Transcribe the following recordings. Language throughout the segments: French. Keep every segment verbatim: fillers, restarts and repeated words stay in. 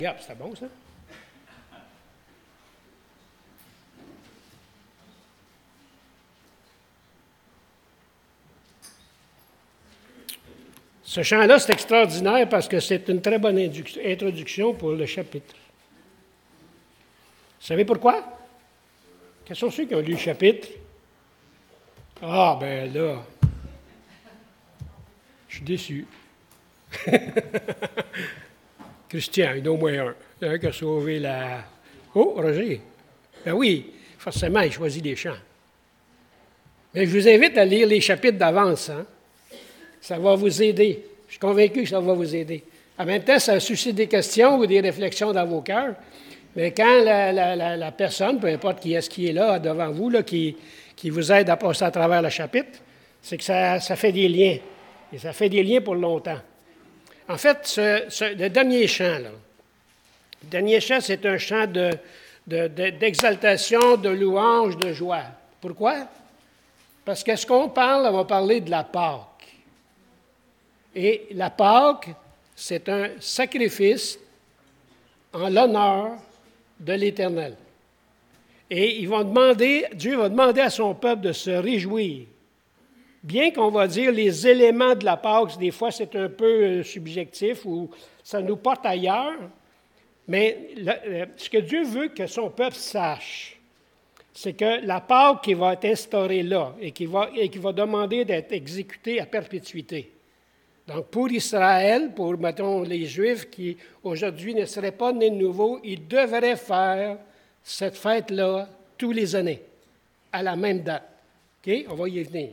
Regarde, c'était bon, ça? Ce chant-là, c'est extraordinaire parce que c'est une très bonne introduction pour le chapitre. Vous savez pourquoi? Quels sont ceux qui ont lu le chapitre? Ah, ben là, je suis déçu. Christian, il y en a au moins un. Il y en a un qui a sauvé la... Oh, Roger! Ben oui, forcément, il choisit des chants. Mais je vous invite à lire les chapitres d'avance. Hein? Ça va vous aider. Je suis convaincu que ça va vous aider. En même temps, ça suscite des questions ou des réflexions dans vos cœurs. Mais quand la, la, la, la personne, peu importe qui est-ce qui est là devant vous, là, qui, qui vous aide à passer à travers le chapitre, c'est que ça, ça fait des liens. Et ça fait des liens pour longtemps. En fait, ce, ce, le dernier chant, là, le dernier chant, c'est un chant de, de, de, d'exaltation, de louange, de joie. Pourquoi? Parce que ce qu'on parle, on va parler de la Pâque. Et la Pâque, c'est un sacrifice en l'honneur de l'Éternel. Et ils vont demander, Dieu va demander à son peuple de se réjouir. Bien qu'on va dire les éléments de la Pâque, des fois c'est un peu subjectif ou ça nous porte ailleurs, mais le, ce que Dieu veut que son peuple sache, c'est que la Pâque qui va être instaurée là et qui va, et qui va demander d'être exécutée à perpétuité. Donc, pour Israël, pour, mettons, les Juifs qui, aujourd'hui, ne seraient pas nés de nouveau, ils devraient faire cette fête-là tous les années, à la même date. OK? On va y venir.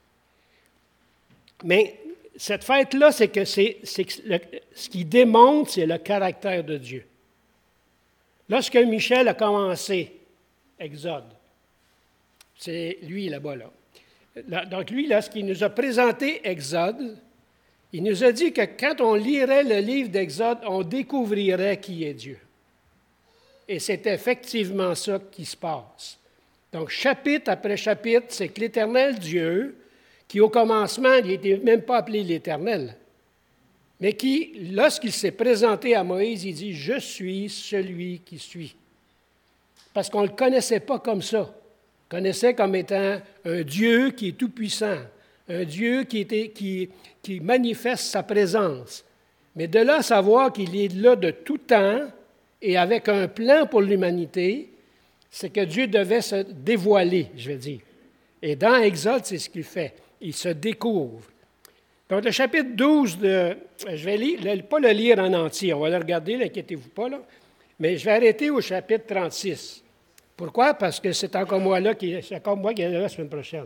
Mais cette fête-là, c'est que, c'est, c'est que le, ce qui démontre, c'est le caractère de Dieu. Lorsque Michel a commencé Exode, c'est lui là-bas, là. là donc, lui, là, ce qu'il nous a présenté Exode, il nous a dit que quand on lirait le livre d'Exode, on découvrirait qui est Dieu. Et c'est effectivement ça qui se passe. Donc, chapitre après chapitre, c'est que l'Éternel Dieu, qui au commencement, il n'était même pas appelé l'Éternel, mais qui, lorsqu'il s'est présenté à Moïse, il dit « Je suis celui qui suis ». Parce qu'on ne le connaissait pas comme ça. On le connaissait comme étant un Dieu qui est tout-puissant, un Dieu qui, était, qui, qui manifeste sa présence. Mais de là à savoir qu'il est là de tout temps et avec un plan pour l'humanité, c'est que Dieu devait se dévoiler, je vais dire. Et dans Exode, c'est ce qu'il fait. Il se découvre. Donc, le chapitre douze, de, je vais lire, pas le lire en entier, on va le regarder, n'inquiétez-vous pas, là, mais je vais arrêter au chapitre trente-six. Pourquoi? Parce que c'est encore moi là, qui, c'est encore moi qui est là la semaine prochaine.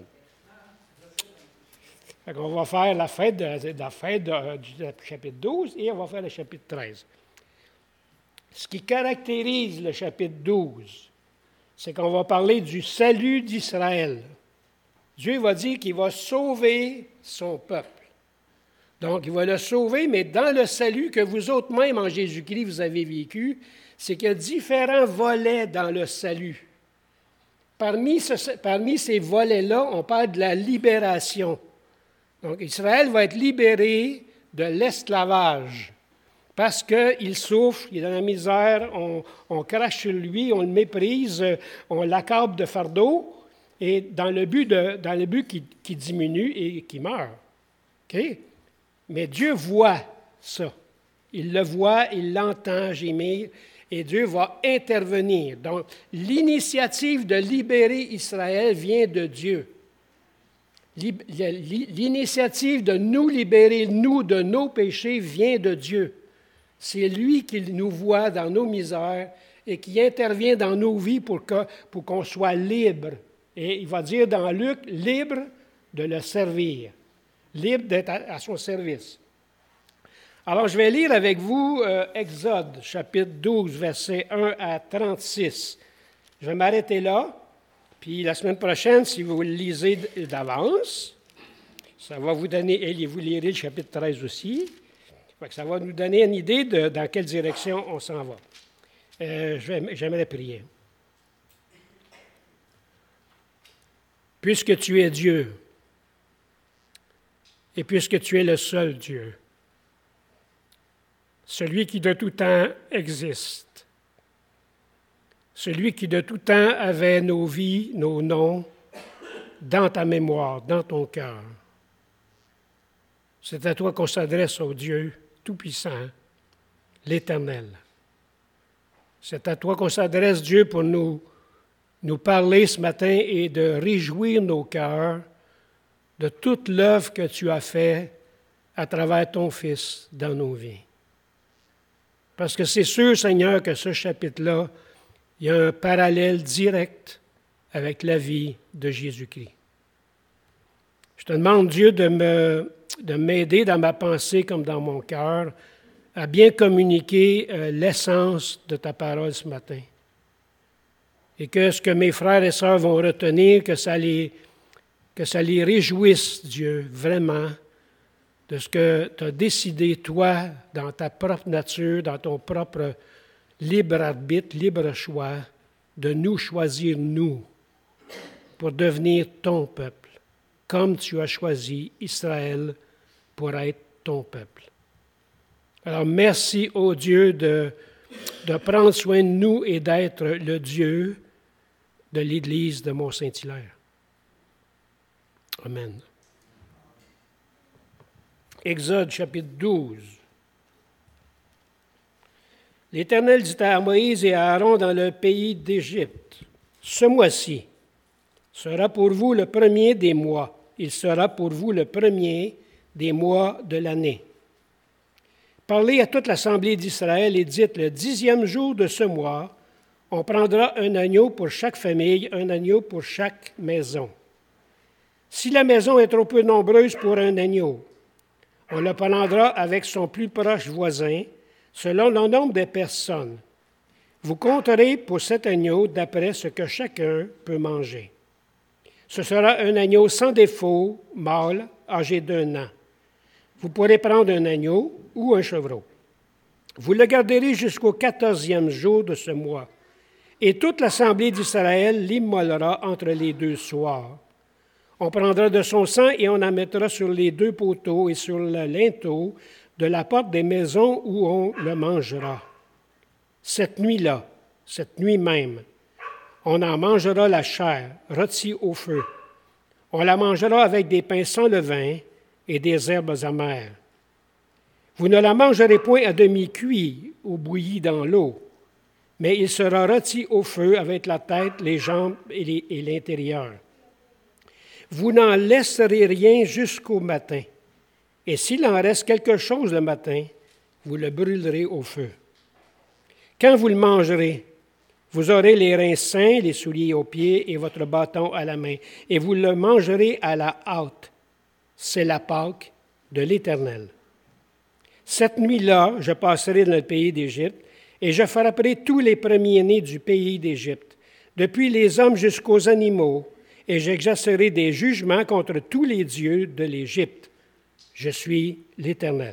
Fait qu'on va faire la fête, de, la fête de, du chapitre douze et on va faire le chapitre treize. Ce qui caractérise le chapitre douze, c'est qu'on va parler du salut d'Israël. Dieu va dire qu'il va sauver son peuple. Donc, il va le sauver, mais dans le salut que vous autres même en Jésus-Christ vous avez vécu, c'est qu'il y a différents volets dans le salut. Parmi, ce, parmi ces volets-là, on parle de la libération. Donc, Israël va être libéré de l'esclavage parce qu'il souffre, il est dans la misère, on, on crache sur lui, on le méprise, on l'accable de fardeau, et dans le but, de, dans le but qui, qui diminue et qui meurt. Okay? Mais Dieu voit ça. Il le voit, il l'entend gémir, et Dieu va intervenir. Donc, l'initiative de libérer Israël vient de Dieu. L'initiative de nous libérer, nous, de nos péchés, vient de Dieu. C'est lui qui nous voit dans nos misères et qui intervient dans nos vies pour, que, pour qu'on soit libre. Et il va dire dans Luc, libre de le servir, libre d'être à, à son service. Alors, je vais lire avec vous euh, Exode, chapitre douze, versets un à trente-six. Je vais m'arrêter là. Puis la semaine prochaine, si vous le lisez d'avance, ça va vous donner, et vous lirez le chapitre treize aussi, ça va nous donner une idée de dans quelle direction on s'en va. Euh, je vais, j'aimerais prier. Puisque tu es Dieu, et puisque tu es le seul Dieu, celui qui de tout temps existe, celui qui de tout temps avait nos vies, nos noms, dans ta mémoire, dans ton cœur. C'est à toi qu'on s'adresse, ô Dieu Tout-Puissant, l'Éternel. C'est à toi qu'on s'adresse, Dieu, pour nous, nous parler ce matin et de réjouir nos cœurs de toute l'œuvre que tu as faite à travers ton Fils dans nos vies. Parce que c'est sûr, Seigneur, que ce chapitre-là, il y a un parallèle direct avec la vie de Jésus-Christ. Je te demande, Dieu, de me, de m'aider dans ma pensée comme dans mon cœur à bien communiquer euh, l'essence de ta parole ce matin. Et que ce que mes frères et sœurs vont retenir, que ça les, que ça les réjouisse, Dieu, vraiment, de ce que tu as décidé, toi, dans ta propre nature, dans ton propre libre arbitre, libre choix, de nous choisir, nous, pour devenir ton peuple, comme tu as choisi Israël pour être ton peuple. Alors, merci, ô Dieu, de, de prendre soin de nous et d'être le Dieu de l'Église de Mont-Saint-Hilaire. Amen. Exode chapitre douze. L'Éternel dit à Moïse et à Aaron dans le pays d'Égypte, « Ce mois-ci sera pour vous le premier des mois. Il sera pour vous le premier des mois de l'année. Parlez à toute l'assemblée d'Israël et dites, le dixième jour de ce mois, on prendra un agneau pour chaque famille, un agneau pour chaque maison. Si la maison est trop peu nombreuse pour un agneau, on le prendra avec son plus proche voisin, selon le nombre de personnes. Vous compterez pour cet agneau d'après ce que chacun peut manger. Ce sera un agneau sans défaut, mâle, âgé d'un an. Vous pourrez prendre un agneau ou un chevreau. Vous le garderez jusqu'au quatorzième jour de ce mois, et toute l'assemblée d'Israël l'immolera entre les deux soirs. On prendra de son sang et on en mettra sur les deux poteaux et sur le linteau de la porte des maisons où on le mangera. Cette nuit-là, cette nuit même, on en mangera la chair, rôtie au feu. On la mangera avec des pains sans levain et des herbes amères. Vous ne la mangerez point à demi-cuit ou bouillie dans l'eau, mais il sera rôti au feu avec la tête, les jambes et, les, et l'intérieur. Vous n'en laisserez rien jusqu'au matin, et s'il en reste quelque chose le matin, vous le brûlerez au feu. Quand vous le mangerez, vous aurez les reins sains, les souliers aux pieds et votre bâton à la main, et vous le mangerez à la hâte. C'est la Pâque de l'Éternel. Cette nuit-là, je passerai dans le pays d'Égypte, et je frapperai tous les premiers-nés du pays d'Égypte, depuis les hommes jusqu'aux animaux, et j'exercerai des jugements contre tous les dieux de l'Égypte. Je suis l'Éternel.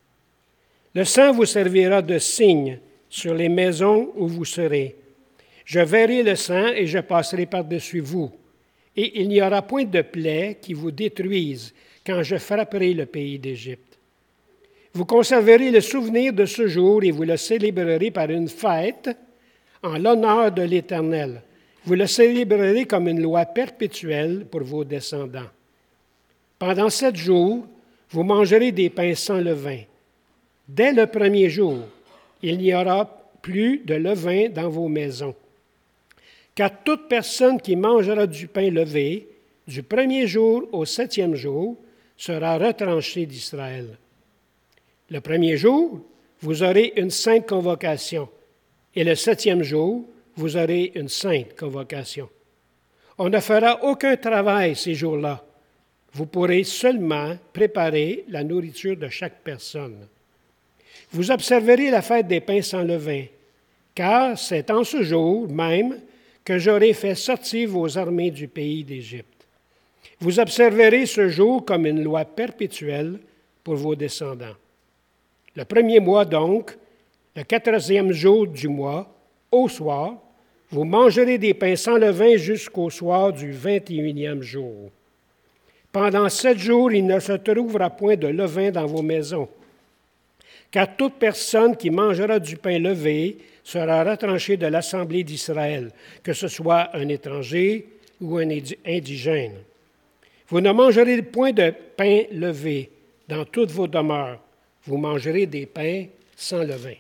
Le sang vous servira de signe sur les maisons où vous serez. Je verrai le sang et je passerai par-dessus vous, et il n'y aura point de plaie qui vous détruise quand je frapperai le pays d'Égypte. Vous conserverez le souvenir de ce jour et vous le célébrerez par une fête en l'honneur de l'Éternel. Vous le célébrerez comme une loi perpétuelle pour vos descendants. Pendant sept jours, vous mangerez des pains sans levain. Dès le premier jour, il n'y aura plus de levain dans vos maisons. Car toute personne qui mangera du pain levé, du premier jour au septième jour, sera retranchée d'Israël. Le premier jour, vous aurez une sainte convocation, et le septième jour, vous aurez une sainte convocation. On ne fera aucun travail ces jours-là. Vous pourrez seulement préparer la nourriture de chaque personne. Vous observerez la fête des pains sans levain, car c'est en ce jour même que j'aurai fait sortir vos armées du pays d'Égypte. Vous observerez ce jour comme une loi perpétuelle pour vos descendants. Le premier mois donc, le quatorzième jour du mois, au soir, vous mangerez des pains sans levain jusqu'au soir du vingt et unième jour. Pendant sept jours, il ne se trouvera point de levain dans vos maisons, Car toute personne qui mangera du pain levé sera retranchée de l'assemblée d'Israël, que ce soit un étranger ou un indigène. Vous ne mangerez point de pain levé dans toutes vos demeures. Vous mangerez des pains sans levain.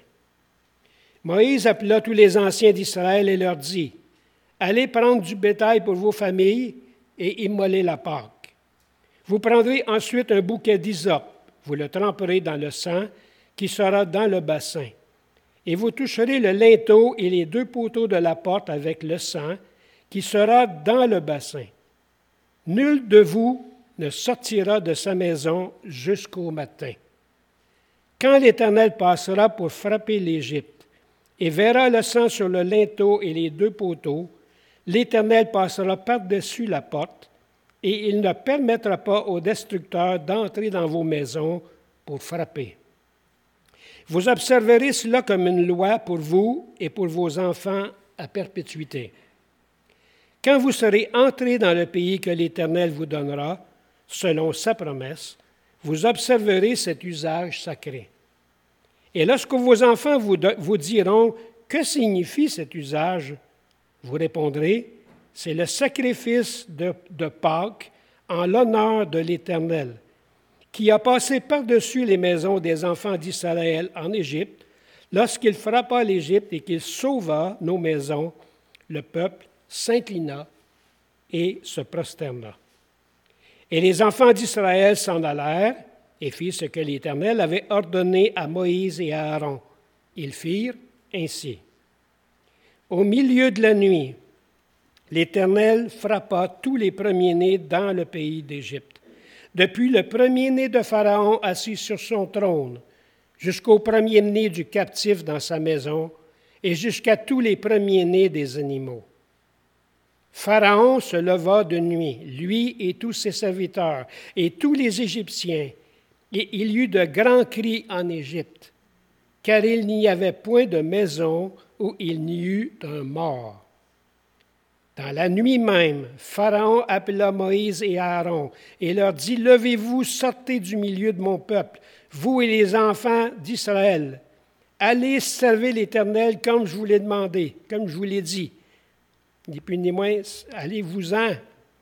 Moïse appela tous les anciens d'Israël et leur dit, « Allez prendre du bétail pour vos familles et immolez la Pâque. Vous prendrez ensuite un bouquet d'hysope, vous le tremperez dans le sang qui sera dans le bassin, et vous toucherez le linteau et les deux poteaux de la porte avec le sang qui sera dans le bassin. Nul de vous ne sortira de sa maison jusqu'au matin. Quand l'Éternel passera pour frapper l'Égypte, et verra le sang sur le linteau et les deux poteaux, l'Éternel passera par-dessus la porte, et il ne permettra pas aux destructeurs d'entrer dans vos maisons pour frapper. Vous observerez cela comme une loi pour vous et pour vos enfants à perpétuité. Quand vous serez entrés dans le pays que l'Éternel vous donnera, selon sa promesse, vous observerez cet usage sacré. Et lorsque vos enfants vous, de, vous diront « Que signifie cet usage ?» vous répondrez « C'est le sacrifice de, de Pâques en l'honneur de l'Éternel, qui a passé par-dessus les maisons des enfants d'Israël en Égypte, lorsqu'il frappa l'Égypte et qu'il sauva nos maisons, le peuple s'inclina et se prosterna. Et les enfants d'Israël s'en allèrent et firent ce que l'Éternel avait ordonné à Moïse et à Aaron. Ils firent ainsi. Au milieu de la nuit, l'Éternel frappa tous les premiers-nés dans le pays d'Égypte, depuis le premier-né de Pharaon assis sur son trône, jusqu'au premier-né du captif dans sa maison, et jusqu'à tous les premiers-nés des animaux. Pharaon se leva de nuit, lui et tous ses serviteurs, et tous les Égyptiens, et il y eut de grands cris en Égypte, car il n'y avait point de maison où il n'y eut d'un mort. Dans la nuit même, Pharaon appela Moïse et Aaron et leur dit, « Levez-vous, sortez du milieu de mon peuple, vous et les enfants d'Israël. Allez servir l'Éternel comme je vous l'ai demandé, comme je vous l'ai dit. Ni plus ni moins, allez-vous-en.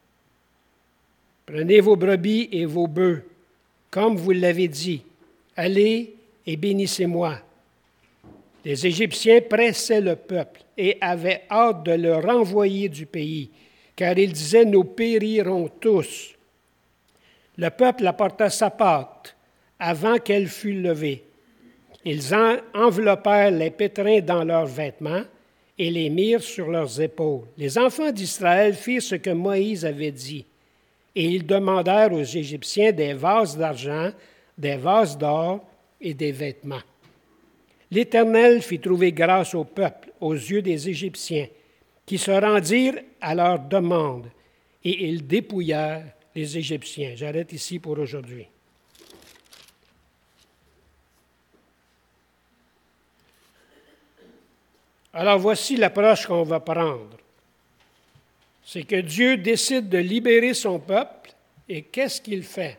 Prenez vos brebis et vos bœufs, comme vous l'avez dit. Allez et bénissez-moi. » Les Égyptiens pressaient le peuple et avaient hâte de le renvoyer du pays, car ils disaient, « Nous périrons tous. » Le peuple apporta sa pâte avant qu'elle fût levée. Ils en enveloppèrent les pétrins dans leurs vêtements et les mirent sur leurs épaules. Les enfants d'Israël firent ce que Moïse avait dit, et ils demandèrent aux Égyptiens des vases d'argent, des vases d'or et des vêtements. L'Éternel fit trouver grâce au peuple, aux yeux des Égyptiens, qui se rendirent à leur demande, et ils dépouillèrent les Égyptiens. J'arrête ici pour aujourd'hui. Alors voici l'approche qu'on va prendre. C'est que Dieu décide de libérer son peuple, et qu'est-ce qu'il fait?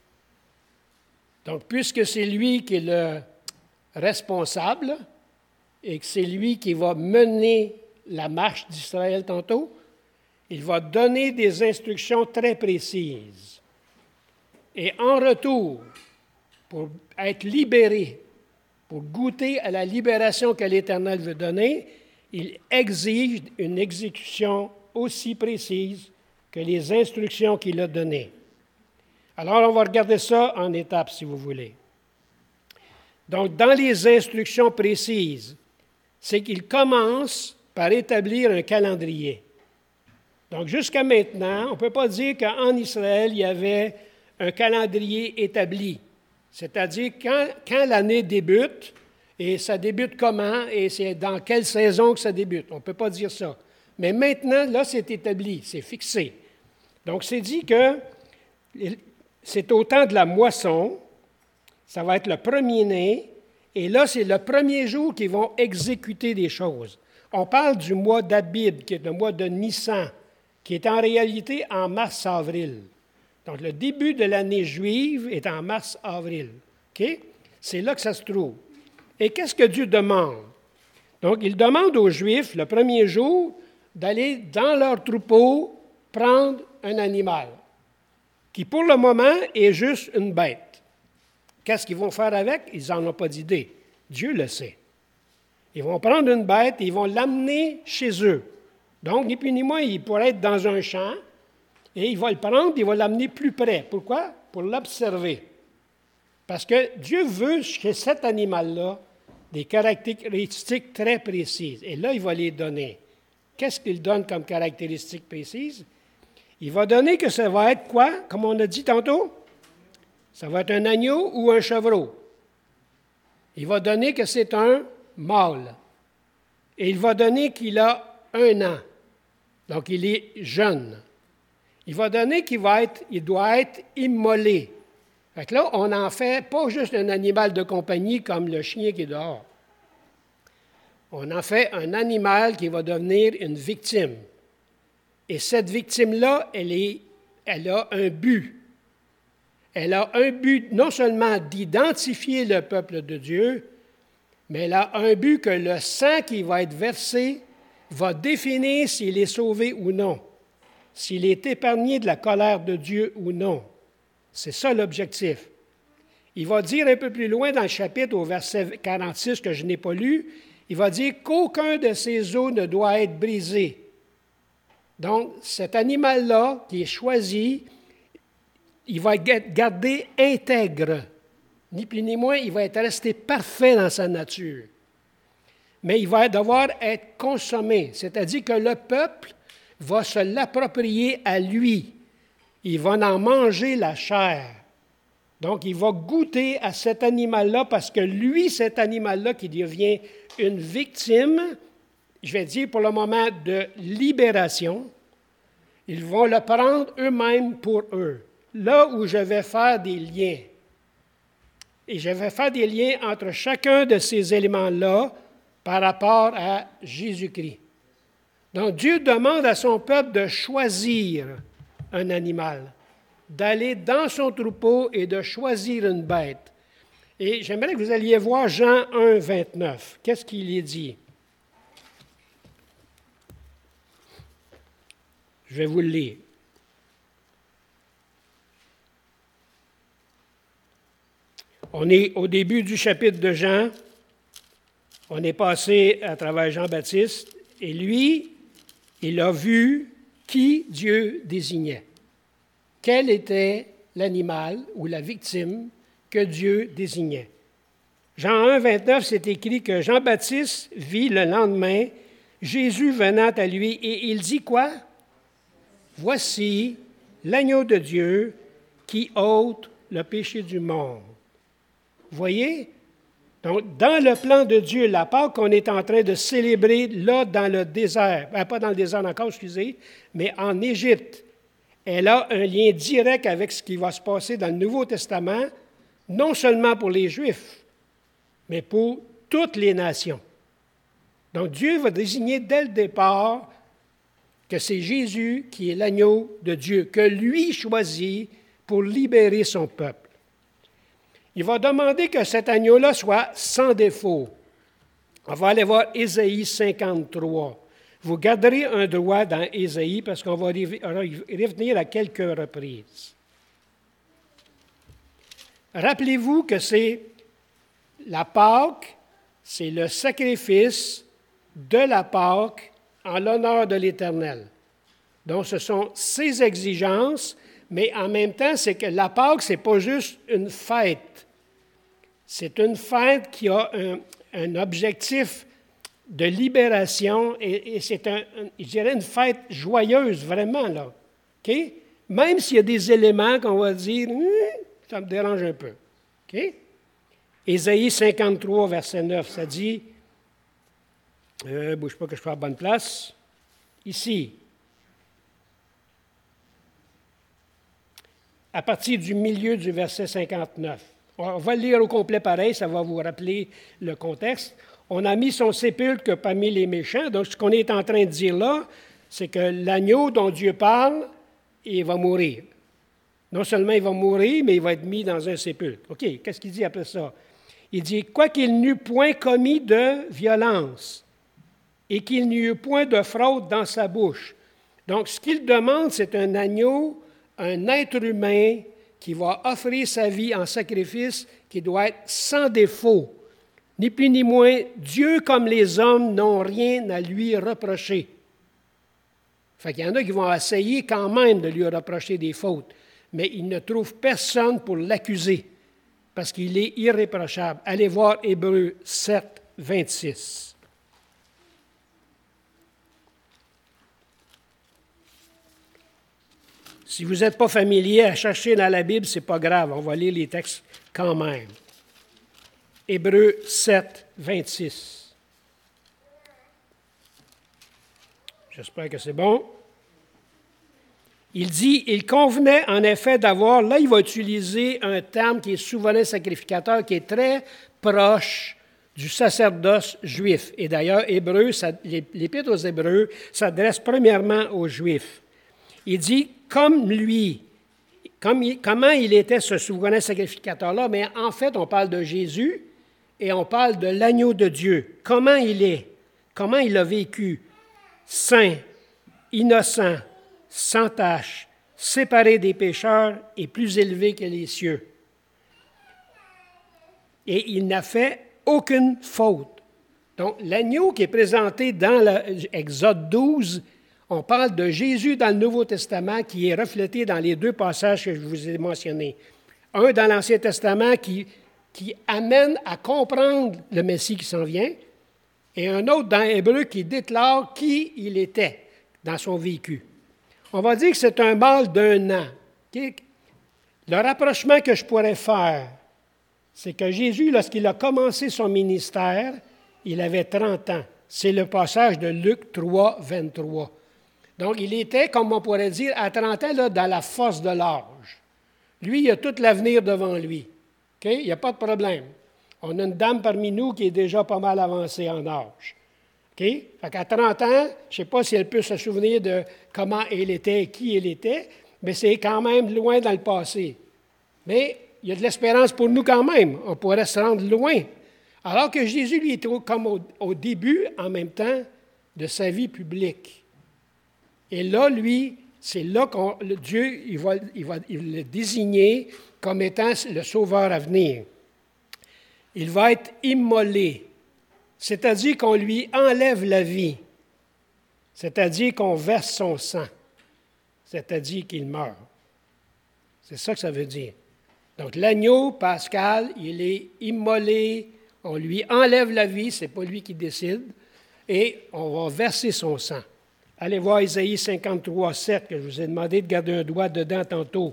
Donc, puisque c'est lui qui est le responsable et que c'est lui qui va mener la marche d'Israël tantôt, il va donner des instructions très précises. Et en retour, pour être libéré, pour goûter à la libération que l'Éternel veut donner, il exige une exécution aussi précise que les instructions qu'il a données. Alors, on va regarder ça en étapes, si vous voulez. Donc, dans les instructions précises, c'est qu'il commence par établir un calendrier. Donc, jusqu'à maintenant, on ne peut pas dire qu'en Israël, il y avait un calendrier établi. C'est-à-dire, quand, quand l'année débute, et ça débute comment, et c'est dans quelle saison que ça débute. On ne peut pas dire ça. Mais maintenant, là, c'est établi, c'est fixé. Donc, c'est dit que c'est au temps de la moisson, ça va être le premier-né, et là, c'est le premier jour qu'ils vont exécuter des choses. On parle du mois d'Abib, qui est le mois de Nissan, qui est en réalité en mars-avril. Donc, le début de l'année juive est en mars-avril. OK? C'est là que ça se trouve. Et qu'est-ce que Dieu demande? Donc, il demande aux Juifs, le premier jour, d'aller dans leur troupeau prendre un animal, qui pour le moment est juste une bête. Qu'est-ce qu'ils vont faire avec? Ils n'en ont pas d'idée. Dieu le sait. Ils vont prendre une bête et ils vont l'amener chez eux. Donc, ni plus ni moins, il pourrait être dans un champ et il va le prendre et il va l'amener plus près. Pourquoi? Pour l'observer. Parce que Dieu veut chez cet animal-là des caractéristiques très précises. Et là, il va les donner. Qu'est-ce qu'il donne comme caractéristiques précises? Il va donner que ça va être quoi, comme on a dit tantôt? Ça va être un agneau ou un chevreau. Il va donner que c'est un mâle. Et il va donner qu'il a un an. Donc, il est jeune. Il va donner qu'il va être, il doit être immolé. Fait que là, on en fait pas juste un animal de compagnie comme le chien qui est dehors. On en fait un animal qui va devenir une victime. Et cette victime-là, elle, est, elle a un but. Elle a un but non seulement d'identifier le peuple de Dieu, mais elle a un but que le sang qui va être versé va définir s'il est sauvé ou non, s'il est épargné de la colère de Dieu ou non. C'est ça l'objectif. Il va dire un peu plus loin dans le chapitre, au verset quarante-six, que je n'ai pas lu, il va dire qu'aucun de ces os ne doit être brisé. Donc, cet animal-là qui est choisi, il va être gardé intègre. Ni plus ni moins, il va être resté parfait dans sa nature. Mais il va devoir être consommé, c'est-à-dire que le peuple va se l'approprier à lui. Il va en manger la chair. Donc, il va goûter à cet animal-là parce que lui, cet animal-là qui devient une victime, je vais dire pour le moment de libération, ils vont le prendre eux-mêmes pour eux. Là où je vais faire des liens. Et je vais faire des liens entre chacun de ces éléments-là par rapport à Jésus-Christ. Donc, Dieu demande à son peuple de choisir un animal, d'aller dans son troupeau et de choisir une bête. Et j'aimerais que vous alliez voir Jean un, vingt-neuf. Qu'est-ce qu'il y dit? Je vais vous le lire. On est au début du chapitre de Jean. On est passé à travers Jean-Baptiste. Et lui, il a vu qui Dieu désignait. Quel était l'animal ou la victime que Dieu désignait. Jean un, vingt-neuf, c'est écrit que Jean-Baptiste vit le lendemain Jésus venant à lui et il dit quoi? Voici l'agneau de Dieu qui ôte le péché du monde. Vous voyez? Donc, dans le plan de Dieu, la Pâque qu'on est en train de célébrer là dans le désert, ben, pas dans le désert encore, excusez, mais en Égypte, elle a un lien direct avec ce qui va se passer dans le Nouveau Testament, non seulement pour les Juifs, mais pour toutes les nations. Donc, Dieu va désigner dès le départ que c'est Jésus qui est l'agneau de Dieu, que lui choisit pour libérer son peuple. Il va demander que cet agneau-là soit sans défaut. On va aller voir Ésaïe cinquante-trois. Vous garderez un droit dans Ésaïe parce qu'on va revenir à quelques reprises. Rappelez-vous que c'est la Pâque, c'est le sacrifice de la Pâque en l'honneur de l'Éternel. Donc, ce sont ses exigences, mais en même temps, c'est que la Pâque, ce n'est pas juste une fête. C'est une fête qui a un, un objectif de libération et, et c'est, un, un, je dirais, une fête joyeuse, vraiment, là. Okay? Même s'il y a des éléments qu'on va dire, hm, ça me dérange un peu. Okay? Ésaïe cinquante-trois, verset neuf, ça dit, euh, bouge pas que je sois à la bonne place, ici, à partir du milieu du verset cinquante-neuf. On va le lire au complet pareil, ça va vous rappeler le contexte. On a mis son sépulcre parmi les méchants. Donc, ce qu'on est en train de dire là, c'est que l'agneau dont Dieu parle, il va mourir. Non seulement il va mourir, mais il va être mis dans un sépulcre. OK, qu'est-ce qu'il dit après ça? Il dit, quoiqu'il n'eût point commis de violence et qu'il n'y eut point de fraude dans sa bouche. Donc, ce qu'il demande, c'est un agneau, un être humain qui va offrir sa vie en sacrifice, qui doit être sans défaut. Ni plus ni moins, Dieu comme les hommes n'ont rien à lui reprocher. Fait qu'il y en a qui vont essayer quand même de lui reprocher des fautes, mais ils ne trouvent personne pour l'accuser, parce qu'il est irréprochable. Allez voir Hébreux sept, vingt-six. Si vous n'êtes pas familier à chercher dans la Bible, ce n'est pas grave, on va lire les textes quand même. Hébreux sept, vingt-six. J'espère que c'est bon. Il dit, il convenait en effet d'avoir, là il va utiliser un terme qui est souverain sacrificateur, qui est très proche du sacerdoce juif. Et d'ailleurs, Hébreux, l'Épître aux Hébreux s'adresse premièrement aux Juifs. Il dit, comme lui, comme il, comment il était ce souverain sacrificateur-là, mais en fait, on parle de Jésus et on parle de l'agneau de Dieu. Comment il est, comment il a vécu, saint, innocent, sans tache, séparé des pécheurs et plus élevé que les cieux. Et il n'a fait aucune faute. Donc, l'agneau qui est présenté dans l'Exode douze, on parle de Jésus dans le Nouveau Testament qui est reflété dans les deux passages que je vous ai mentionnés. Un dans l'Ancien Testament qui, qui amène à comprendre le Messie qui s'en vient, et un autre dans Hébreu qui déclare qui il était dans son vécu. On va dire que c'est un mâle d'un an. Okay? Le rapprochement que je pourrais faire, c'est que Jésus, lorsqu'il a commencé son ministère, il avait trente ans. C'est le passage de Luc trois, vingt-trois. Donc, il était, comme on pourrait dire, à trente ans, là, dans la force de l'âge. Lui, il a tout l'avenir devant lui. Okay? Il n'y a pas de problème. On a une dame parmi nous qui est déjà pas mal avancée en âge. Okay? Fait qu'à trente ans, je ne sais pas si elle peut se souvenir de comment elle était et qui elle était, mais c'est quand même loin dans le passé. Mais il y a de l'espérance pour nous quand même. On pourrait se rendre loin. Alors que Jésus, lui, était comme au, au début, en même temps, de sa vie publique. Et là, lui, c'est là que Dieu il va, il va il le désigner comme étant le sauveur à venir. Il va être immolé, c'est-à-dire qu'on lui enlève la vie, c'est-à-dire qu'on verse son sang, c'est-à-dire qu'il meurt. C'est ça que ça veut dire. Donc, l'agneau pascal, il est immolé, on lui enlève la vie, ce n'est pas lui qui décide, et on va verser son sang. Allez voir Isaïe cinquante-trois, sept, que je vous ai demandé de garder un doigt dedans tantôt.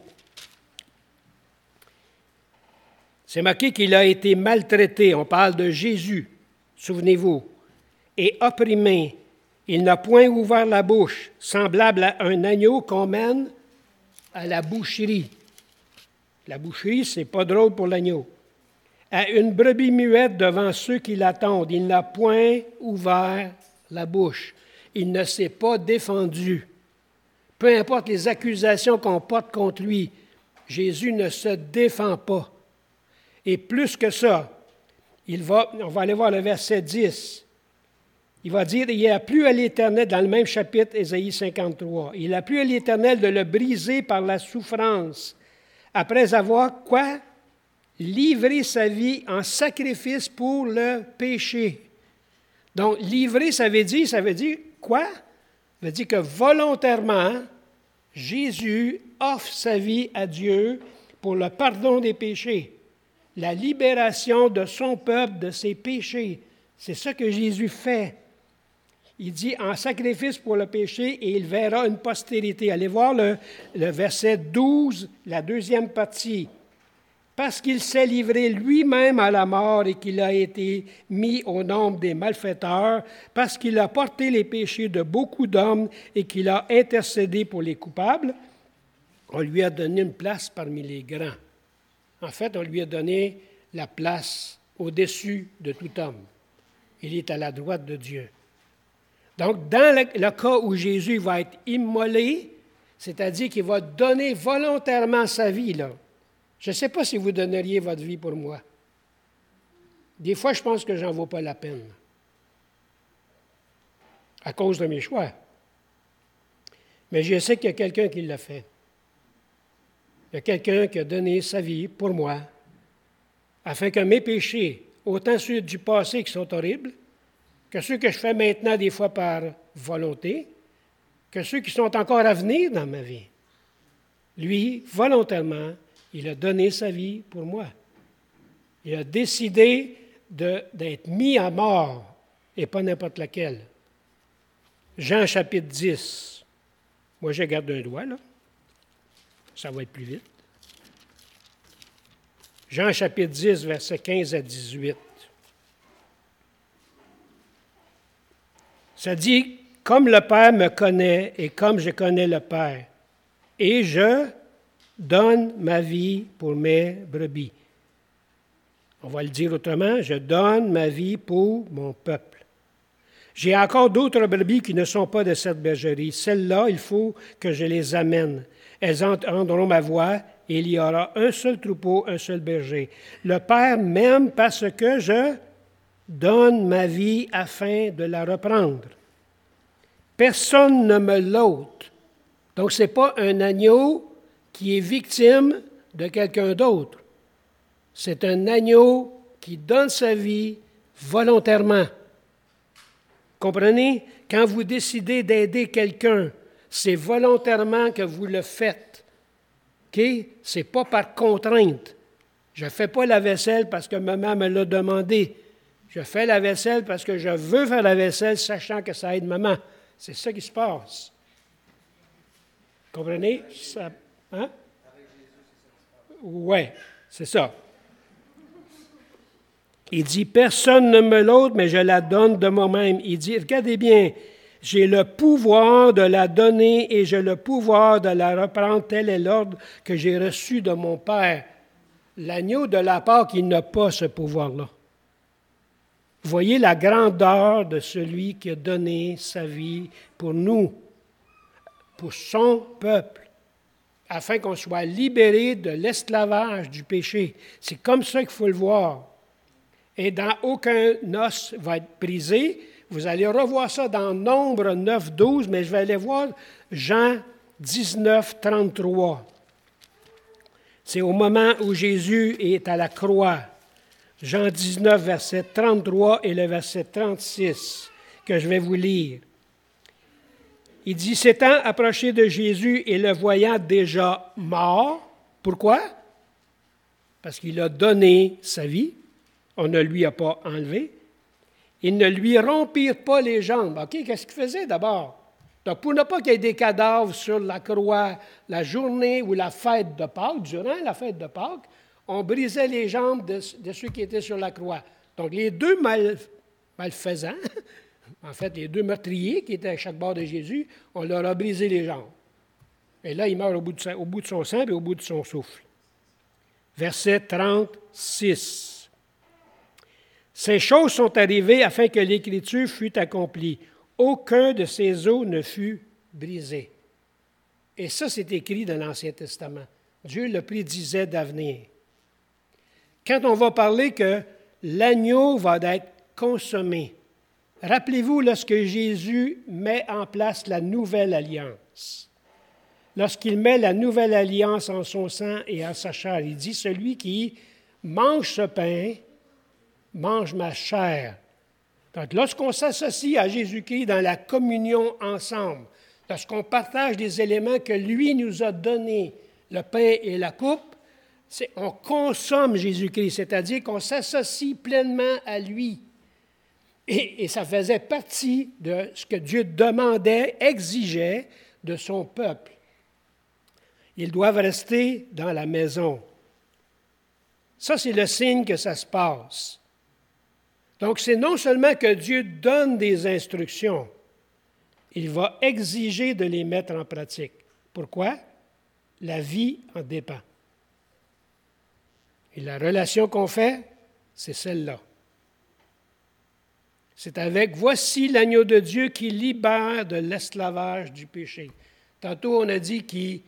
C'est marqué qu'il a été maltraité. On parle de Jésus, souvenez-vous, et opprimé. Il n'a point ouvert la bouche, semblable à un agneau qu'on mène à la boucherie. La boucherie, c'est pas drôle pour l'agneau. À une brebis muette devant ceux qui l'attendent, il n'a point ouvert la bouche. Il ne s'est pas défendu. Peu importe les accusations qu'on porte contre lui, Jésus ne se défend pas. Et plus que ça, il va, on va aller voir le verset dix. Il va dire, il a plu à l'Éternel, dans le même chapitre, Ésaïe cinquante-trois, il a plu à l'Éternel de le briser par la souffrance, après avoir, quoi? Livré sa vie en sacrifice pour le péché. Donc, livrer, ça veut dire, ça veut dire quoi? Ça veut dire que volontairement, Jésus offre sa vie à Dieu pour le pardon des péchés, la libération de son peuple de ses péchés. C'est ça que Jésus fait. Il dit en sacrifice pour le péché et il verra une postérité. Allez voir le, le verset douze, la deuxième partie. Parce qu'il s'est livré lui-même à la mort et qu'il a été mis au nombre des malfaiteurs, parce qu'il a porté les péchés de beaucoup d'hommes et qu'il a intercédé pour les coupables, on lui a donné une place parmi les grands. En fait, on lui a donné la place au-dessus de tout homme. Il est à la droite de Dieu. Donc, dans le, le cas où Jésus va être immolé, c'est-à-dire qu'il va donner volontairement sa vie, là. Je ne sais pas si vous donneriez votre vie pour moi. Des fois, je pense que j'en vaux pas la peine à cause de mes choix. Mais je sais qu'il y a quelqu'un qui l'a fait. Il y a quelqu'un qui a donné sa vie pour moi, afin que mes péchés, autant ceux du passé qui sont horribles, que ceux que je fais maintenant des fois par volonté, que ceux qui sont encore à venir dans ma vie, lui, volontairement, il a donné sa vie pour moi. Il a décidé de, d'être mis à mort, et pas n'importe laquelle. Jean chapitre dix. Moi, je garde un doigt, là. Ça va être plus vite. Jean chapitre dix, versets quinze à dix-huit. Ça dit, « Comme le Père me connaît et comme je connais le Père, et je donne ma vie pour mes brebis. » On va le dire autrement, « Je donne ma vie pour mon peuple. » J'ai encore d'autres brebis qui ne sont pas de cette bergerie. Celles-là, il faut que je les amène. Elles entendront ma voix, et il y aura un seul troupeau, un seul berger. Le Père m'aime parce que je donne ma vie afin de la reprendre. Personne ne me l'ôte. Donc, ce n'est pas un agneau qui est victime de quelqu'un d'autre. C'est un agneau qui donne sa vie volontairement. Comprenez? Quand vous décidez d'aider quelqu'un, c'est volontairement que vous le faites. OK? Ce n'est pas par contrainte. Je ne fais pas la vaisselle parce que maman me l'a demandé. Je fais la vaisselle parce que je veux faire la vaisselle, sachant que ça aide maman. C'est ça qui se passe. Comprenez? Ça, hein? Oui, c'est ça. Il dit, personne ne me l'ôte, mais je la donne de moi-même. Il dit, regardez bien, j'ai le pouvoir de la donner et j'ai le pouvoir de la reprendre. Tel est l'ordre que j'ai reçu de mon Père. L'agneau de la Pâque, il n'a pas ce pouvoir-là. Voyez la grandeur de celui qui a donné sa vie pour nous, pour son peuple, afin qu'on soit libéré de l'esclavage du péché. C'est comme ça qu'il faut le voir. Et dans aucun os va être brisé. Vous allez revoir ça dans Nombre neuf, douze, mais je vais aller voir Jean dix-neuf, trente-trois. C'est au moment où Jésus est à la croix. Jean dix-neuf, verset trente-trois et le verset trente-six, que je vais vous lire. Il dit, s'étant approché de Jésus et le voyant déjà mort, pourquoi? Parce qu'il a donné sa vie, on ne lui a pas enlevé. Ils ne lui rompirent pas les jambes. OK, qu'est-ce qu'il faisait d'abord? Donc, pour ne pas qu'il y ait des cadavres sur la croix la journée ou la fête de Pâques, durant la fête de Pâques, on brisait les jambes de, de ceux qui étaient sur la croix. Donc, les deux mal, malfaisants, en fait, les deux meurtriers qui étaient à chaque bord de Jésus, on leur a brisé les jambes. Et là, il meurt au bout de, au bout de son sang et au bout de son souffle. Verset trente-six. Ces choses sont arrivées afin que l'Écriture fût accomplie. Aucun de ces os ne fut brisé. Et ça, c'est écrit dans l'Ancien Testament. Dieu le prédisait d'avenir. Quand on va parler que l'agneau va être consommé, rappelez-vous lorsque Jésus met en place la nouvelle alliance. Lorsqu'il met la nouvelle alliance en son sang et en sa chair, il dit, celui qui mange ce pain, mange ma chair. Donc, lorsqu'on s'associe à Jésus-Christ dans la communion ensemble, lorsqu'on partage des éléments que lui nous a donnés, le pain et la coupe, c'est, on consomme Jésus-Christ, c'est-à-dire qu'on s'associe pleinement à lui. Et, et ça faisait partie de ce que Dieu demandait, exigeait de son peuple. Ils doivent rester dans la maison. Ça, c'est le signe que ça se passe. Donc, c'est non seulement que Dieu donne des instructions, il va exiger de les mettre en pratique. Pourquoi? La vie en dépend. Et la relation qu'on fait, c'est celle-là. C'est avec « Voici l'agneau de Dieu qui libère de l'esclavage du péché ». Tantôt, on a dit qu'il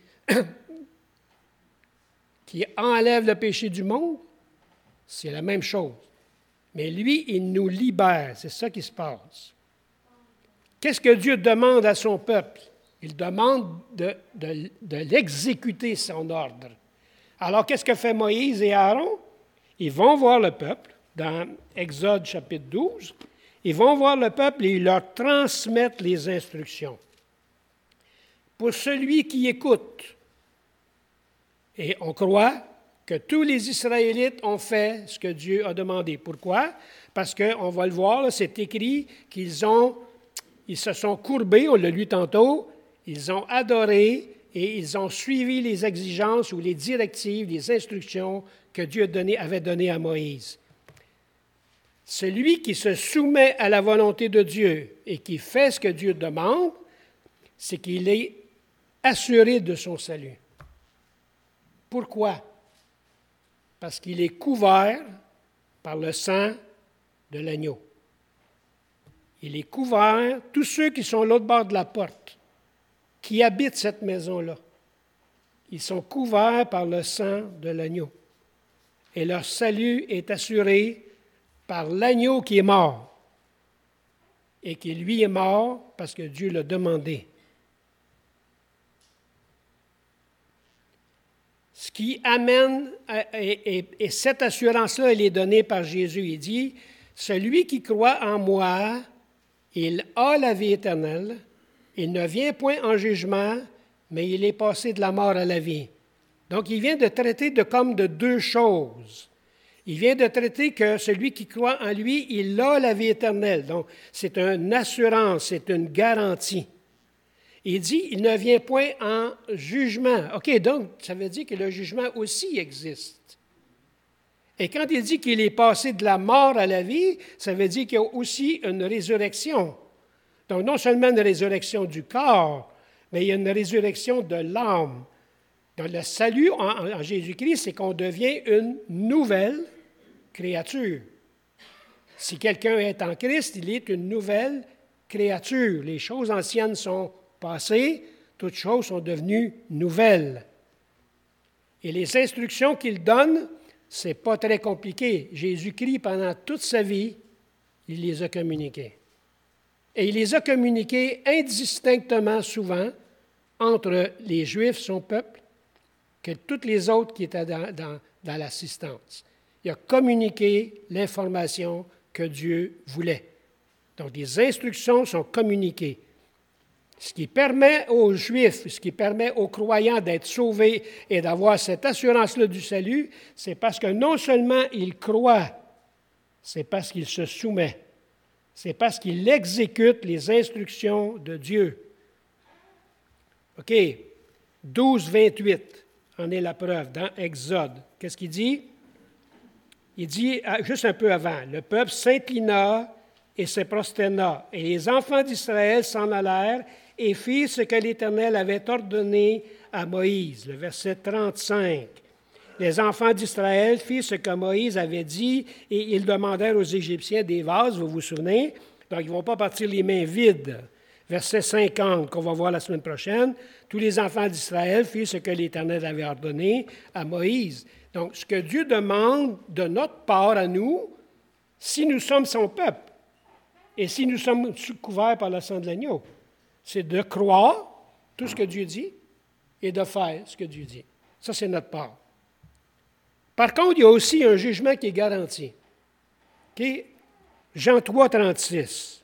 qui enlève le péché du monde. C'est la même chose. Mais lui, il nous libère. C'est ça qui se passe. Qu'est-ce que Dieu demande à son peuple? Il demande de, de, de l'exécuter, son ordre. Alors, qu'est-ce que fait Moïse et Aaron? Ils vont voir le peuple, dans Exode chapitre douze. Ils vont voir le peuple et ils leur transmettent les instructions. Pour celui qui écoute, et on croit que tous les Israélites ont fait ce que Dieu a demandé. Pourquoi? Parce qu'on va le voir, là, c'est écrit qu'ils ont, ils se sont courbés, on l'a lu tantôt, ils ont adoré et ils ont suivi les exigences ou les directives, les instructions que Dieu donné, avait données à Moïse. Celui qui se soumet à la volonté de Dieu et qui fait ce que Dieu demande, c'est qu'il est assuré de son salut. Pourquoi? Parce qu'il est couvert par le sang de l'agneau. Il est couvert, tous ceux qui sont l'autre bord de la porte, qui habitent cette maison-là, ils sont couverts par le sang de l'agneau. Et leur salut est assuré par l'agneau qui est mort, et qui lui est mort parce que Dieu l'a demandé. Ce qui amène, et, et, et cette assurance-là, elle est donnée par Jésus. Il dit, « Celui qui croit en moi, il a la vie éternelle, il ne vient point en jugement, mais il est passé de la mort à la vie. » Donc, il vient de traiter de comme de deux choses. Il vient de traiter que celui qui croit en lui, il a la vie éternelle. Donc, c'est une assurance, c'est une garantie. Il dit, il ne vient point en jugement. OK, donc, ça veut dire que le jugement aussi existe. Et quand il dit qu'il est passé de la mort à la vie, ça veut dire qu'il y a aussi une résurrection. Donc, non seulement une résurrection du corps, mais il y a une résurrection de l'âme. Donc, le salut en, en Jésus-Christ, c'est qu'on devient une nouvelle créature. Si quelqu'un est en Christ, il est une nouvelle créature. Les choses anciennes sont passées, toutes choses sont devenues nouvelles. Et les instructions qu'il donne, ce n'est pas très compliqué. Jésus-Christ, pendant toute sa vie, il les a communiquées. Et il les a communiquées indistinctement souvent entre les Juifs, son peuple, que toutes les autres qui étaient dans, dans, dans l'assistance. Il a communiqué l'information que Dieu voulait. Donc, les instructions sont communiquées. Ce qui permet aux Juifs, ce qui permet aux croyants d'être sauvés et d'avoir cette assurance-là du salut, c'est parce que non seulement ils croient, c'est parce qu'ils se soumettent. C'est parce qu'ils exécutent les instructions de Dieu. OK. douze, vingt-huit en est la preuve dans Exode. Qu'est-ce qu'il dit? Il dit, juste un peu avant, « Le peuple s'inclina et se prosterna, et les enfants d'Israël s'en allèrent et firent ce que l'Éternel avait ordonné à Moïse. » Le verset trente-cinq. Les enfants d'Israël firent ce que Moïse avait dit et ils demandèrent aux Égyptiens des vases, vous vous souvenez? Donc, ils ne vont pas partir les mains vides. Verset cinquante, qu'on va voir la semaine prochaine. Tous les enfants d'Israël firent ce que l'Éternel avait ordonné à Moïse. Donc, ce que Dieu demande de notre part à nous, si nous sommes son peuple et si nous sommes couverts par le sang de l'agneau, c'est de croire tout ce que Dieu dit et de faire ce que Dieu dit. Ça, c'est notre part. Par contre, il y a aussi un jugement qui est garanti. Okay? Jean trois, trente-six.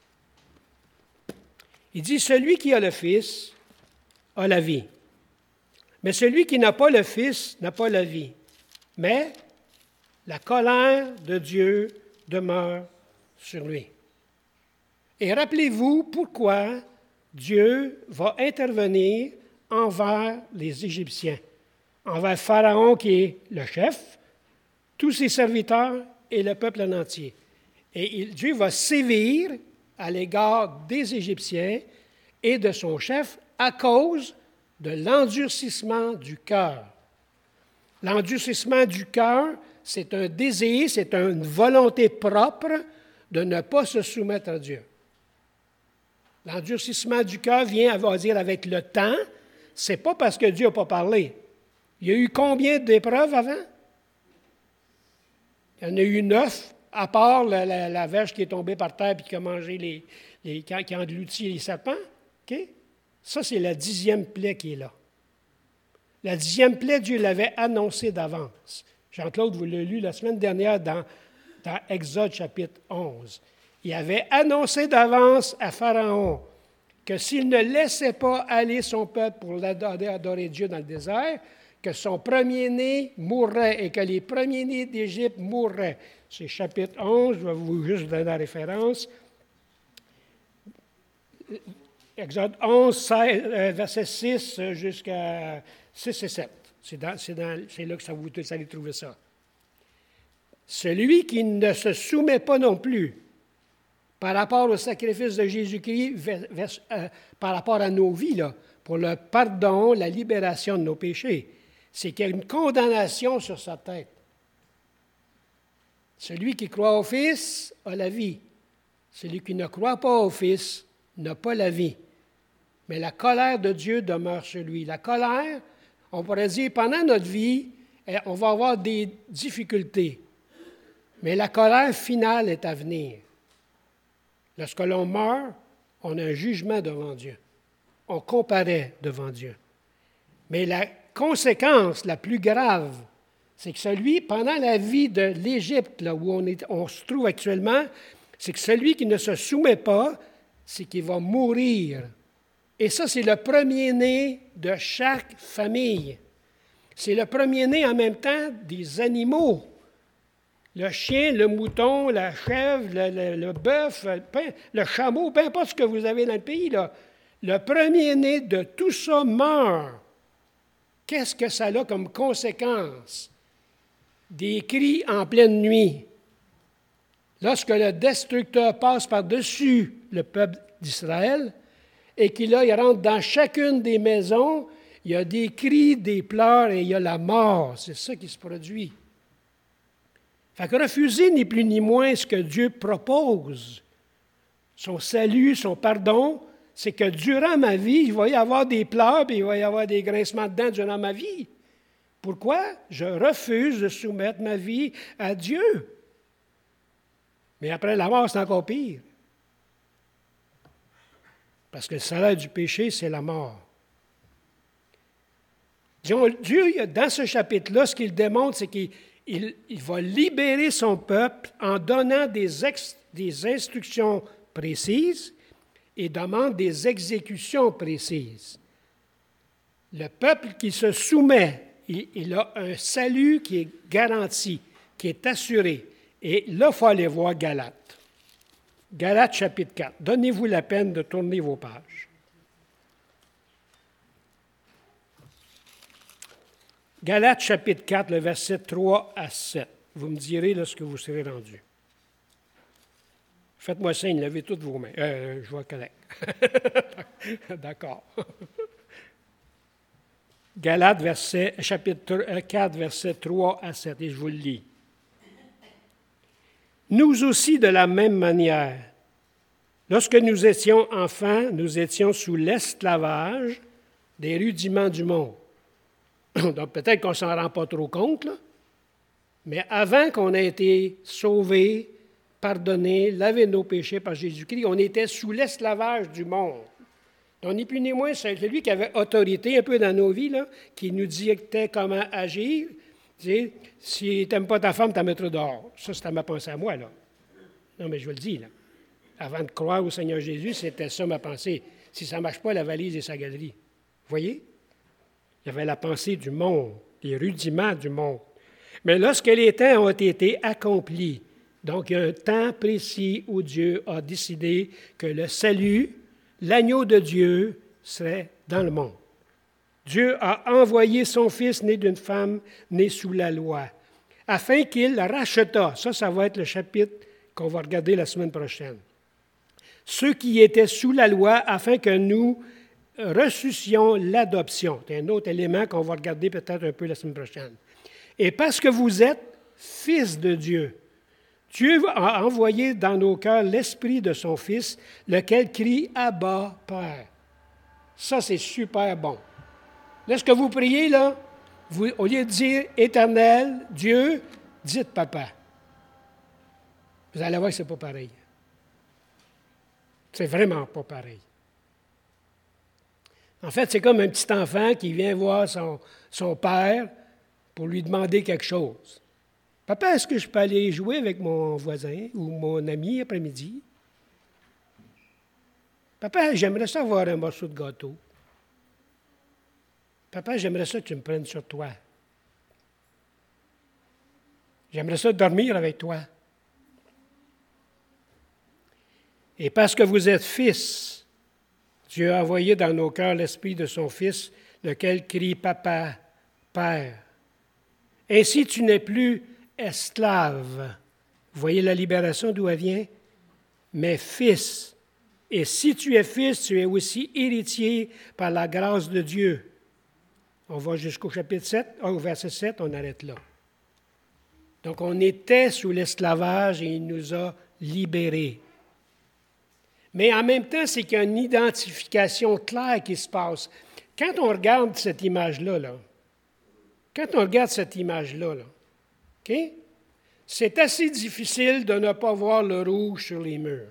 Il dit, « Celui qui a le Fils a la vie. Mais celui qui n'a pas le Fils n'a pas la vie. Mais la colère de Dieu demeure sur lui. » Et rappelez-vous pourquoi Dieu va intervenir envers les Égyptiens, envers Pharaon qui est le chef, tous ses serviteurs et le peuple en entier. Et il, Dieu va sévir à l'égard des Égyptiens et de son chef à cause de l'endurcissement du cœur. L'endurcissement du cœur, c'est un désir, c'est une volonté propre de ne pas se soumettre à Dieu. L'endurcissement du cœur vient, on va dire, avec le temps. Ce n'est pas parce que Dieu n'a pas parlé. Il y a eu combien d'épreuves avant? Il y en a eu neuf à part la, la, la vache qui est tombée par terre et qui a mangé les, les qui a englouti les serpents, OK? Ça, c'est la dixième plaie qui est là. La dixième plaie, Dieu l'avait annoncée d'avance. Jean-Claude vous l'a lu la semaine dernière dans, dans Exode chapitre onze. Il avait annoncé d'avance à Pharaon que s'il ne laissait pas aller son peuple pour adorer, adorer Dieu dans le désert, que son premier-né mourrait et que les premiers-nés d'Égypte mourraient. C'est chapitre onze, je vais vous juste donner la référence. Exode onze, seize, verset six jusqu'à six et sept. C'est, dans, c'est, dans, c'est là que ça vous, vous allez trouver ça. Celui qui ne se soumet pas non plus par rapport au sacrifice de Jésus-Christ, vers, vers, euh, par rapport à nos vies, là, pour le pardon, la libération de nos péchés, c'est qu'il y a une condamnation sur sa tête. Celui qui croit au Fils a la vie. Celui qui ne croit pas au Fils n'a pas la vie. Mais la colère de Dieu demeure sur lui. La colère, on pourrait dire, pendant notre vie, on va avoir des difficultés. Mais la colère finale est à venir. Lorsque l'on meurt, on a un jugement devant Dieu. On comparaît devant Dieu. Mais la conséquence la plus grave, c'est que celui, pendant la vie de l'Égypte, là où on, est, on se trouve actuellement, c'est que celui qui ne se soumet pas, c'est qu'il va mourir. Et ça, c'est le premier-né de chaque famille. C'est le premier-né en même temps des animaux. Le chien, le mouton, la chèvre, le, le, le bœuf, le chameau, peu importe ce que vous avez dans le pays, là, le premier-né de tout ça meurt. Qu'est-ce que ça a comme conséquence? Des cris en pleine nuit. Lorsque le destructeur passe par-dessus le peuple d'Israël et qu'il là, il rentre dans chacune des maisons, il y a des cris, des pleurs et il y a la mort. C'est ça qui se produit. Fait que refuser ni plus ni moins ce que Dieu propose, son salut, son pardon, c'est que durant ma vie, il va y avoir des pleurs et il va y avoir des grincements de dents durant ma vie. Pourquoi? Je refuse de soumettre ma vie à Dieu. Mais après la mort, c'est encore pire. Parce que le salaire du péché, c'est la mort. Dieu, dans ce chapitre-là, ce qu'il démontre, c'est qu'il il, il va libérer son peuple en donnant des, ex, des instructions précises et demande des exécutions précises. Le peuple qui se soumet, il, il a un salut qui est garanti, qui est assuré. Et là, il faut aller voir Galates. Galates chapitre quatre. Donnez-vous la peine de tourner vos pages. Galates chapitre quatre, le verset trois à sept. Vous me direz lorsque vous serez rendu. Faites-moi signe, levez toutes vos mains. Euh, je vois correct. D'accord. Galates verset, chapitre quatre, verset trois à sept, et je vous le lis. Nous aussi, de la même manière, lorsque nous étions enfants, nous étions sous l'esclavage des rudiments du monde. Donc, peut-être qu'on ne s'en rend pas trop compte, là. Mais avant qu'on ait été sauvés, pardonnés, lavés de nos péchés par Jésus-Christ, on était sous l'esclavage du monde. Donc, ni plus ni moins, c'est celui qui avait autorité un peu dans nos vies, là, qui nous dictait comment agir. Tu sais, si tu n'aimes pas ta femme, tu la mettras dehors. Ça, c'était ma pensée à moi, là. Non, mais je vous le dis, là. Avant de croire au Seigneur Jésus, c'était ça ma pensée. Si ça ne marche pas, la valise et sa galerie. Vous voyez? Il y avait la pensée du monde, les rudiments du monde. Mais lorsque les temps ont été accomplis, donc il y a un temps précis où Dieu a décidé que le salut, l'agneau de Dieu, serait dans le monde. Dieu a envoyé son Fils né d'une femme née sous la loi, afin qu'il rachetât. Ça, ça va être le chapitre qu'on va regarder la semaine prochaine. Ceux qui étaient sous la loi, afin que nous ressuscions l'adoption. C'est un autre élément qu'on va regarder peut-être un peu la semaine prochaine. Et parce que vous êtes fils de Dieu, Dieu a envoyé dans nos cœurs l'Esprit de son Fils, lequel crie « Abba, Père ». Ça, c'est super bon. Lorsque vous priez, là, vous, au lieu de dire « Éternel, Dieu », dites « Papa ». Vous allez voir que ce n'est pas pareil. C'est vraiment pas pareil. En fait, c'est comme un petit enfant qui vient voir son, son père pour lui demander quelque chose. Papa, est-ce que je peux aller jouer avec mon voisin ou mon ami après-midi? Papa, j'aimerais ça avoir un morceau de gâteau. Papa, j'aimerais ça que tu me prennes sur toi. J'aimerais ça dormir avec toi. Et parce que vous êtes fils, Dieu a envoyé dans nos cœurs l'esprit de son Fils, lequel crie « Papa, Père ». Ainsi, tu n'es plus esclave. Vous voyez la libération d'où elle vient? Mais fils. Et si tu es fils, tu es aussi héritier par la grâce de Dieu. On va jusqu'au chapitre sept, au verset sept, on arrête là. Donc, on était sous l'esclavage et il nous a libérés. Mais en même temps, c'est qu'il y a une identification claire qui se passe. Quand on regarde cette image-là, là, quand on regarde cette image-là, là, OK? C'est assez difficile de ne pas voir le rouge sur les murs.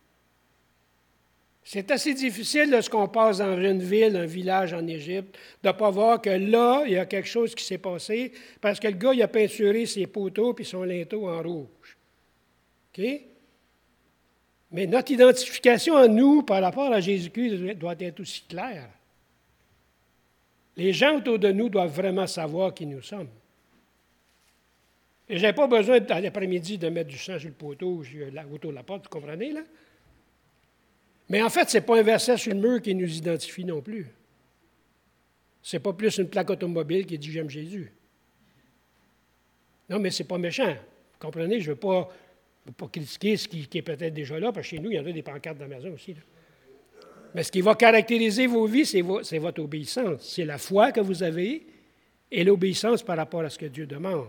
C'est assez difficile lorsqu'on passe dans une ville, un village en Égypte, de ne pas voir que là, il y a quelque chose qui s'est passé parce que le gars, il a peinturé ses poteaux et son linteau en rouge. OK? Mais notre identification à nous par rapport à Jésus-Christ doit être aussi claire. Les gens autour de nous doivent vraiment savoir qui nous sommes. Et je n'ai pas besoin, dans l'après-midi, de mettre du sang sur le poteau ou autour de la porte, vous comprenez, là? Mais en fait, ce n'est pas un verset sur le mur qui nous identifie non plus. Ce n'est pas plus une plaque automobile qui dit « J'aime Jésus ». Non, mais ce n'est pas méchant. Vous comprenez? Je ne veux pas... Je ne veux pas critiquer ce qui, qui est peut-être déjà là, parce que chez nous, il y en a des pancartes dans la maison aussi. Là. Mais ce qui va caractériser vos vies, c'est, vo, c'est votre obéissance. C'est la foi que vous avez et l'obéissance par rapport à ce que Dieu demande.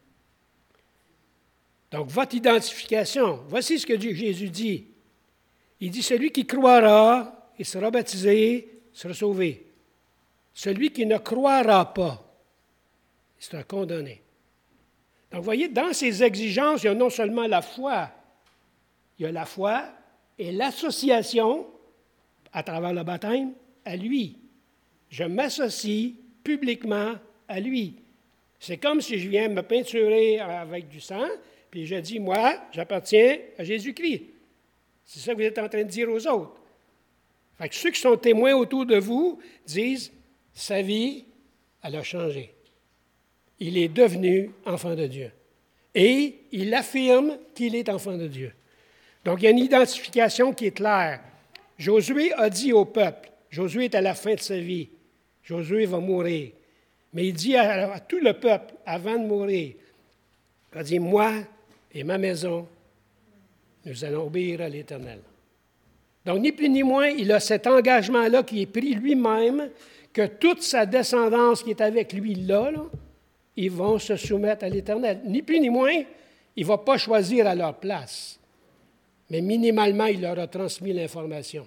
Donc, votre identification, voici ce que Dieu, Jésus dit. Il dit, celui qui croira et sera baptisé sera sauvé. Celui qui ne croira pas, il sera condamné. Donc, vous voyez, dans ces exigences, il y a non seulement la foi, il y a la foi et l'association, à travers le baptême, à lui. Je m'associe publiquement à lui. C'est comme si je viens me peinturer avec du sang, puis je dis, moi, j'appartiens à Jésus-Christ. C'est ça que vous êtes en train de dire aux autres. Fait que ceux qui sont témoins autour de vous disent, sa vie, elle a changé. Il est devenu enfant de Dieu. Et il affirme qu'il est enfant de Dieu. Donc, il y a une identification qui est claire. Josué a dit au peuple, Josué est à la fin de sa vie, Josué va mourir. Mais il dit à, à tout le peuple, avant de mourir, il a dit, moi et ma maison, nous allons obéir à l'Éternel. Donc, ni plus ni moins, il a cet engagement-là qui est pris lui-même, que toute sa descendance qui est avec lui là, là ils vont se soumettre à l'Éternel. Ni plus ni moins, il ne va pas choisir à leur place. Mais minimalement, il leur a transmis l'information.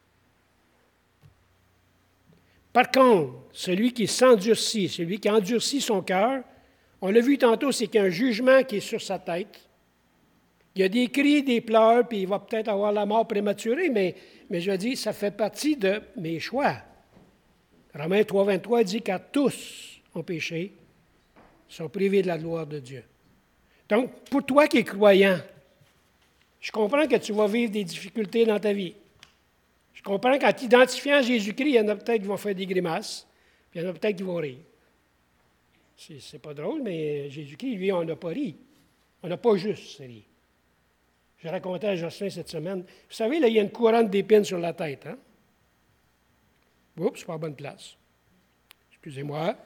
Par contre, celui qui s'endurcit, celui qui endurcit son cœur, on l'a vu tantôt, c'est qu'il y a un jugement qui est sur sa tête. Il y a des cris, des pleurs, puis il va peut-être avoir la mort prématurée, mais, mais je dis, ça fait partie de mes choix. Romains trois, vingt-trois dit, car tous ont péché, sont privés de la gloire de Dieu. Donc, pour toi qui es croyant, je comprends que tu vas vivre des difficultés dans ta vie. Je comprends qu'en t'identifiant à Jésus-Christ, il y en a peut-être qui vont faire des grimaces, puis il y en a peut-être qui vont rire. C'est, c'est pas drôle, mais Jésus-Christ, lui, on n'a pas ri. On n'a pas juste ri. Je racontais à Jocelyn cette semaine. Vous savez, là, il y a une couronne d'épines sur la tête. Hein? Oups, c'est pas à bonne place. Excusez-moi.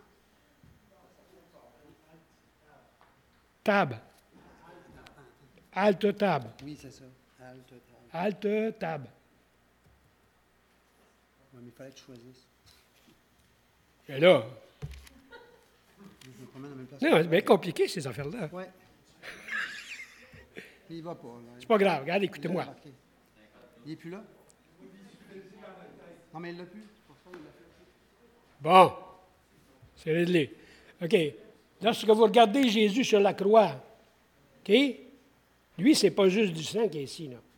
Tab. Halte table. Oui, c'est ça. Halte table. Halte table. Oui, mais il fallait que tu choisisses. Et là. Je me promène dans la même place. Non, c'est bien compliqué, ces affaires-là. Oui. Il ne va pas. Là. C'est pas grave, regarde, écoutez-moi. Il n'est plus là? Non, mais il ne l'a plus. Bon, c'est réglé. OK. Lorsque vous regardez Jésus sur la croix, OK? Lui, ce n'est pas juste du sang qui est ici, là.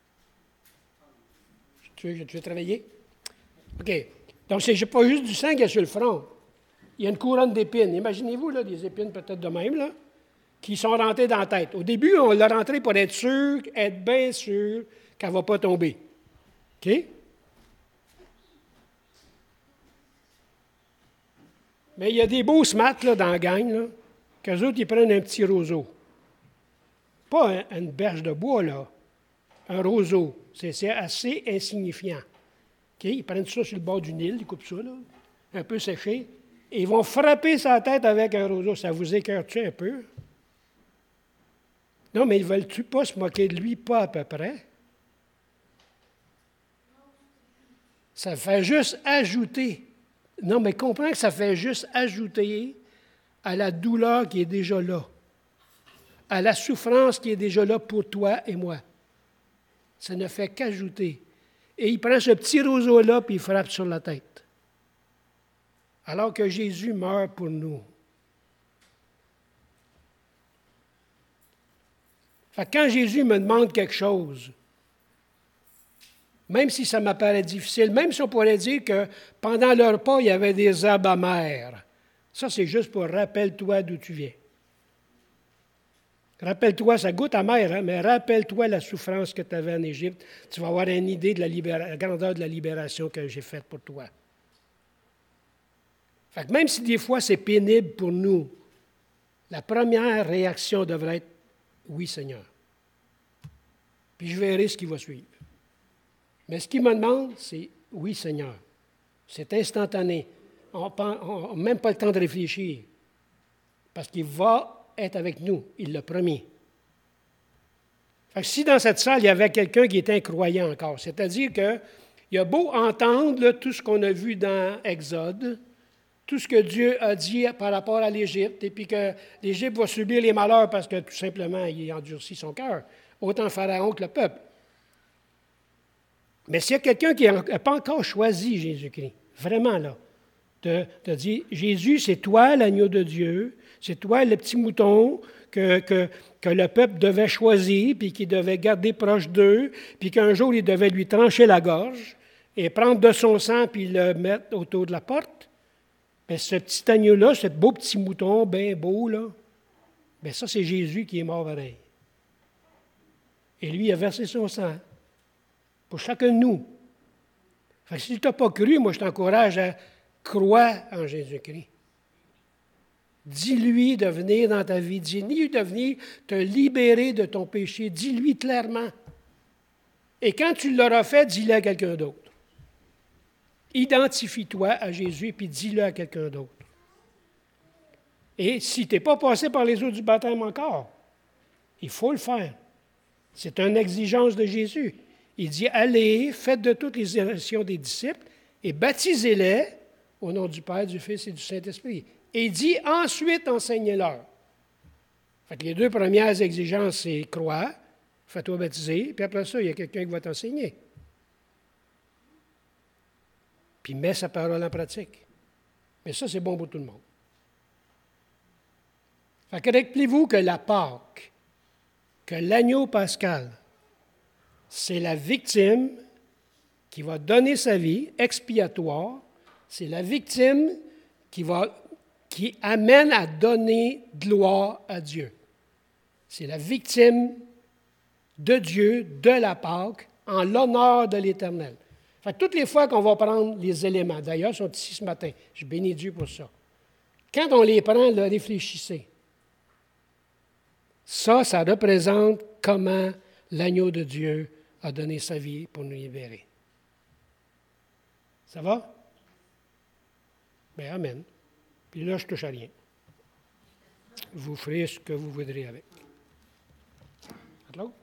Tu veux, tu veux travailler? OK. Donc, ce n'est pas juste du sang qui est sur le front. Il y a une couronne d'épines. Imaginez-vous, là, des épines peut-être de même, là, qui sont rentrées dans la tête. Au début, on l'a rentrée pour être sûr, être bien sûr qu'elle ne va pas tomber. OK? Mais il y a des beaux smats là, dans la gang, là, qu'eux autres, ils prennent un petit roseau. Pas un, une berge de bois, là. Un roseau. C'est, c'est assez insignifiant. Okay? Ils prennent ça sur le bord du Nil, ils coupent ça, là, un peu séché, et ils vont frapper sa tête avec un roseau. Ça vous écœure-tu un peu? Non, mais ils ne veulent-tu pas se moquer de lui? Pas à peu près. Ça fait juste ajouter. Non, mais comprends que ça fait juste ajouter à la douleur qui est déjà là, à la souffrance qui est déjà là pour toi et moi. Ça ne fait qu'ajouter. Et il prend ce petit roseau-là puis il frappe sur la tête. Alors que Jésus meurt pour nous. Fait que quand Jésus me demande quelque chose, même si ça m'apparaît difficile, même si on pourrait dire que pendant le repas, il y avait des herbes amères, ça c'est juste pour rappelle-toi d'où tu viens. Rappelle-toi, ça goûte amer, hein, mais rappelle-toi la souffrance que tu avais en Égypte. Tu vas avoir une idée de la, libéra- la grandeur de la libération que j'ai faite pour toi. Fait que même si des fois c'est pénible pour nous, la première réaction devrait être « Oui, Seigneur ». Puis je verrai ce qui va suivre. Mais ce qu'il me demande, c'est « Oui, Seigneur ». C'est instantané. On n'a même pas le temps de réfléchir. Parce qu'il va être avec nous, il l'a promis. Fait que si dans cette salle, il y avait quelqu'un qui était incroyant encore, c'est-à-dire qu'il a beau entendre là, tout ce qu'on a vu dans Exode, tout ce que Dieu a dit par rapport à l'Égypte, et puis que l'Égypte va subir les malheurs parce que tout simplement, il endurcit son cœur, autant Pharaon que le peuple. Mais s'il y a quelqu'un qui n'a pas encore choisi Jésus-Christ, vraiment là, de, de dire, Jésus, c'est toi l'agneau de Dieu, c'est toi le petit mouton que, que, que le peuple devait choisir, puis qu'il devait garder proche d'eux, puis qu'un jour, il devait lui trancher la gorge et prendre de son sang, puis le mettre autour de la porte. Bien, ce petit agneau-là, ce beau petit mouton, bien beau, là, bien ça, c'est Jésus qui est mort pareil. Et lui, il a versé son sang pour chacun de nous. Fait que si tu n'as pas cru, moi, je t'encourage à croire en Jésus-Christ. Dis-lui de venir dans ta vie. Dis-lui de venir te libérer de ton péché. Dis-lui clairement. Et quand tu l'auras fait, dis-le à quelqu'un d'autre. Identifie-toi à Jésus, puis dis-le à quelqu'un d'autre. Et si tu n'es pas passé par les eaux du baptême encore, il faut le faire. C'est une exigence de Jésus. Il dit, allez, faites de toutes les générations des disciples et baptisez-les au nom du Père, du Fils et du Saint-Esprit. Et il dit, ensuite, enseignez-leur. Fait que les deux premières exigences, c'est croire, fais-toi baptiser, puis après ça, il y a quelqu'un qui va t'enseigner. Puis mets sa parole en pratique. Mais ça, c'est bon pour tout le monde. Fait que rappelez-vous que la Pâque, que l'agneau pascal, c'est la victime qui va donner sa vie, expiatoire. C'est la victime qui, va, qui amène à donner gloire à Dieu. C'est la victime de Dieu, de la Pâque, en l'honneur de l'Éternel. Fait que toutes les fois qu'on va prendre les éléments, d'ailleurs, ils sont ici ce matin, je bénis Dieu pour ça. Quand on les prend, là, réfléchissez. Ça, ça représente comment l'agneau de Dieu a donné sa vie pour nous libérer. Ça va? Bien, amen. Puis là, je ne touche à rien. Vous ferez ce que vous voudrez avec. L'autre?